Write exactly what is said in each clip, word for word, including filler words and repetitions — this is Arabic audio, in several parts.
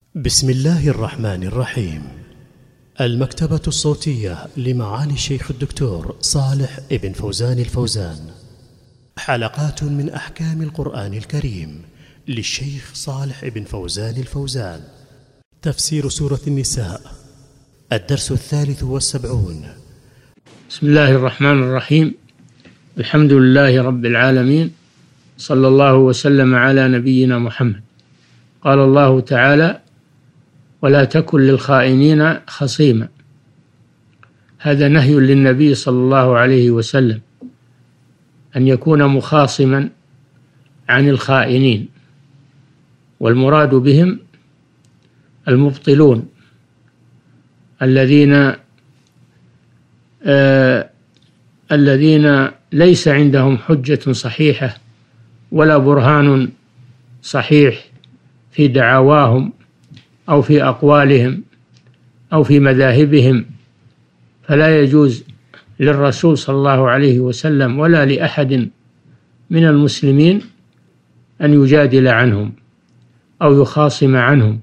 بسم الله الرحمن الرحيم. المكتبة الصوتية لمعالي الشيخ الدكتور صالح ابن فوزان الفوزان، حلقات من أحكام القرآن الكريم للشيخ صالح ابن فوزان الفوزان. تفسير سورة النساء، الدرس الثالث والسبعون. بسم الله الرحمن الرحيم. الحمد لله رب العالمين، صلى الله وسلم على نبينا محمد. قال الله تعالى: ولا تكن للخائنين خصيما. هذا نهي للنبي صلى الله عليه وسلم أن يكون مخاصما عن الخائنين، والمراد بهم المبطلون الذين آه الذين ليس عندهم حجة صحيحة ولا برهان صحيح في دعواهم أو في أقوالهم أو في مذاهبهم، فلا يجوز للرسول صلى الله عليه وسلم ولا لأحد من المسلمين أن يجادل عنهم أو يخاصم عنهم،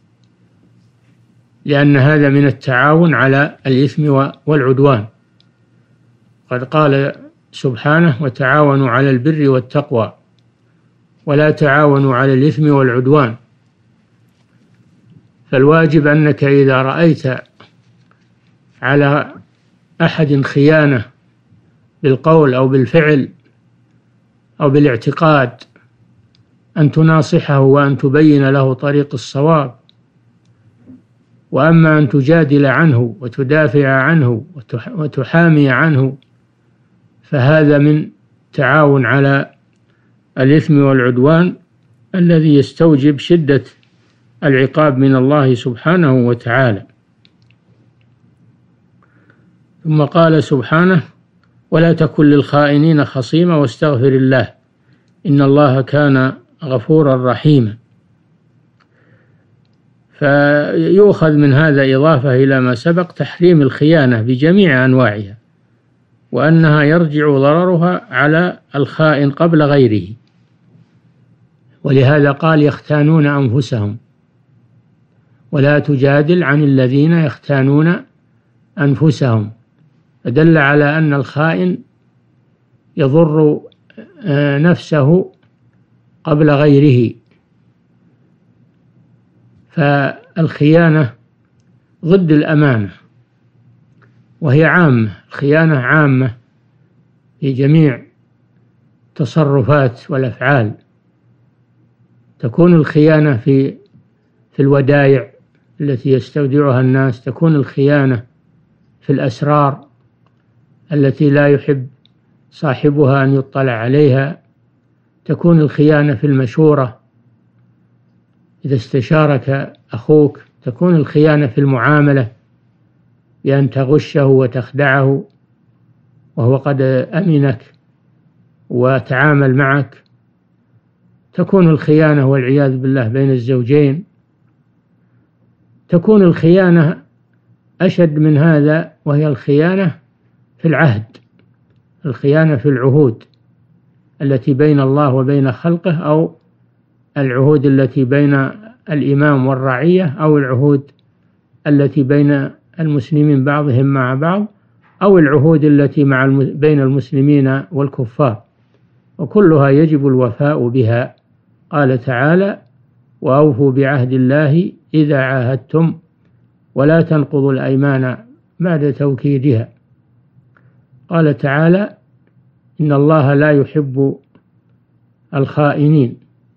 لأن هذا من التعاون على الإثم والعدوان. قد قال سبحانه: وتعاونوا على البر والتقوى ولا تعاونوا على الإثم والعدوان. فالواجب أنك إذا رأيت على أحد خيانة بالقول أو بالفعل أو بالاعتقاد أن تناصحه وأن تبين له طريق الصواب. وأما أن تجادل عنه وتدافع عنه وتحامي عنه فهذا من تعاون على الإثم والعدوان الذي يستوجب شدة العقاب من الله سبحانه وتعالى. ثم قال سبحانه: ولا تكن للخائنين خصيما واستغفر الله إن الله كان غفورا رحيما. فيؤخذ من هذا إضافة إلى ما سبق تحريم الخيانة بجميع أنواعها، وأنها يرجع ضررها على الخائن قبل غيره. ولهذا قال: يختانون أنفسهم. ولا تجادل عن الذين يختانون أنفسهم، فدل على أن الخائن يضر نفسه قبل غيره. فالخيانة ضد الأمانة، وهي عامة، الخيانة عامة في جميع التصرفات والأفعال. تكون الخيانة في في الودائع التي يستودعها الناس، تكون الخيانة في الأسرار التي لا يحب صاحبها أن يطلع عليها، تكون الخيانة في المشورة إذا استشارك أخوك، تكون الخيانة في المعاملة بأن تغشه وتخدعه وهو قد أمنك وتعامل معك، تكون الخيانة والعياذ بالله بين الزوجين، تكون الخيانة أشد من هذا وهي الخيانة في العهد، الخيانة في العهود التي بين الله وبين خلقه، أو العهود التي بين الإمام والرعية، أو العهود التي بين المسلمين بعضهم مع بعض، أو العهود التي مع بين المسلمين والكفار، وكلها يجب الوفاء بها. قال تعالى: وأوفوا بعهد الله إذا عاهدتم ولا تنقضوا الأيمان بعد توكيدها. قال تعالى: إن الله لا يحب الخائنين،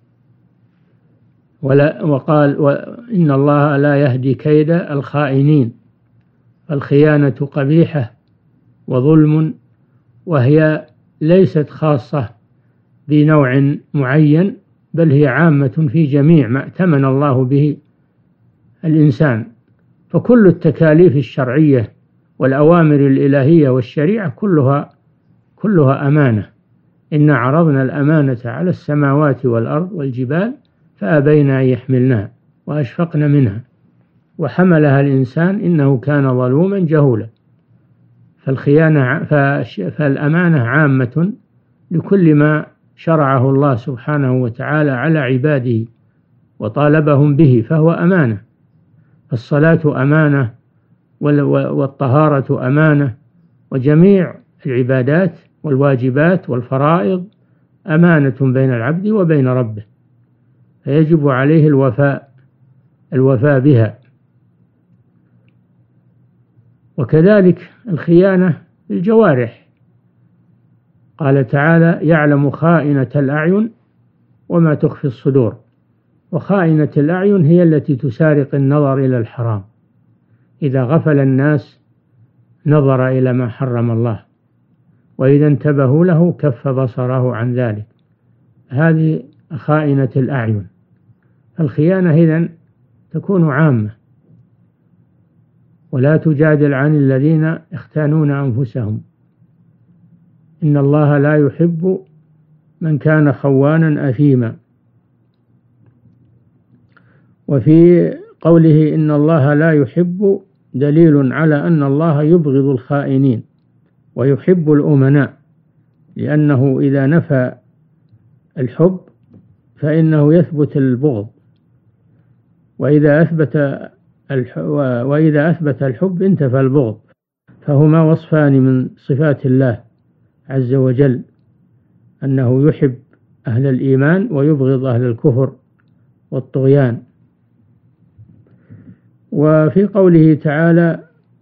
ولا وقال: وإن الله لا يهدي كيد الخائنين. الخيانة قبيحة وظلم، وهي ليست خاصة بنوع معين، بل هي عامة في جميع ما ائتمن الله به الإنسان. فكل التكاليف الشرعية والأوامر الإلهية والشريعة كلها كلها أمانة. إنا عرضنا الأمانة على السماوات والأرض والجبال فأبين أن يحملنها وأشفقن منها وحملها الإنسان إنه كان ظلوما جهولا. فالخيانة فالأمانة عامة لكل ما شرعه الله سبحانه وتعالى على عباده وطالبهم به، فهو أمانة. الصلاة أمانة، والطهارة أمانة، وجميع العبادات والواجبات والفرائض أمانة بين العبد وبين ربه، فيجب عليه الوفاء الوفاء بها. وكذلك الخيانة الجوارح، قال تعالى: يعلم خائنة الأعين وما تخفي الصدور. وخائنة الأعين هي التي تسارق النظر إلى الحرام، إذا غفل الناس نظر إلى ما حرم الله، وإذا انتبهوا له كف بصره عن ذلك. هذه خائنة الأعين. الخيانة إذن تكون عامة، ولا تجادل عن الذين يختانون أنفسهم، إن الله لا يحب من كان خوانا أثيما. وفي قوله إن الله لا يحب دليل على أن الله يبغض الخائنين ويحب الأمناء، لأنه إذا نفى الحب فإنه يثبت البغض، وإذا أثبت وإذا أثبت الحب انتفى البغض، فهما وصفان من صفات الله عز وجل، أنه يحب أهل الإيمان ويبغض أهل الكفر والطغيان. وفي قوله تعالى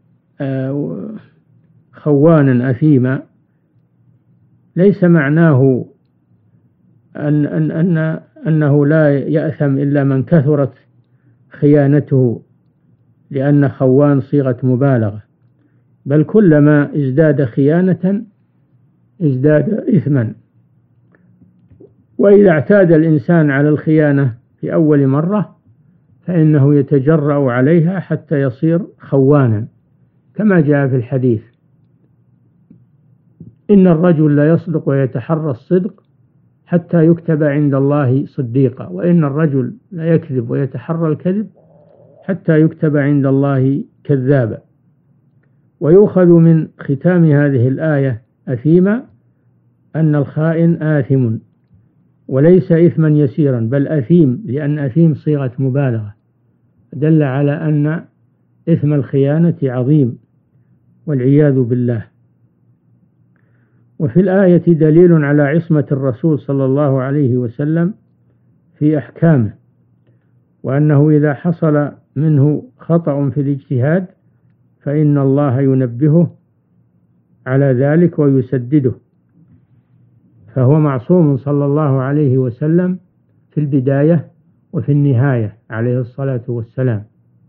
خوانا أثيما، ليس معناه أن أن أن أنه لا يأثم إلا من كثرت خيانته، لأن خوان صيغة مبالغة، بل كلما ازداد خيانة ازداد إثما. وإذا اعتاد الإنسان على الخيانة في أول مرة فإنه يتجرأ عليها حتى يصير خوانا، كما جاء في الحديث: إن الرجل لا يصدق ويتحرى الصدق حتى يكتب عند الله صديقا، وإن الرجل لا يكذب ويتحرى الكذب حتى يكتب عند الله كذابا. ويؤخذ من ختام هذه الآية أثيما أن الخائن آثم، وليس إثما يسيرا بل أثيم، لأن أثيم صيغة مبالغة، دل على أن إثم الخيانة عظيم والعياذ بالله. وفي الآية دليل على عصمة الرسول صلى الله عليه وسلم في أحكامه، وأنه إذا حصل منه خطأ في الاجتهاد فإن الله ينبهه على ذلك ويسدده، فهو معصوم صلى الله عليه وسلم في البداية وفي النهاية عليه الصلاة والسلام.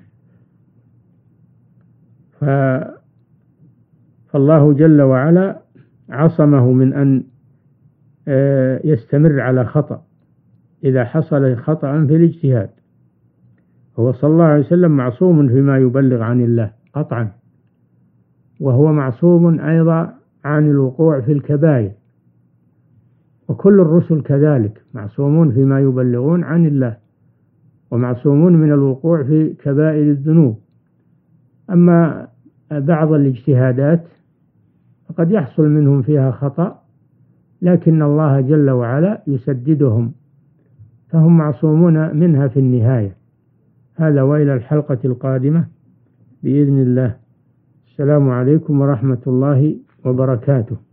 فالله جل وعلا عصمه من أن يستمر على خطأ إذا حصل خطأ في الاجتهاد. هو صلى الله عليه وسلم معصوم فيما يبلغ عن الله قطعا، وهو معصوم أيضا عن الوقوع في الكبائر، وكل الرسل كذلك معصومون فيما يبلغون عن الله، ومعصومون من الوقوع في كبائر الذنوب. أما بعض الاجتهادات فقد يحصل منهم فيها خطأ، لكن الله جل وعلا يسددهم، فهم معصومون منها في النهاية. هذا، وإلى الحلقة القادمة بإذن الله. السلام عليكم ورحمة الله وبركاته.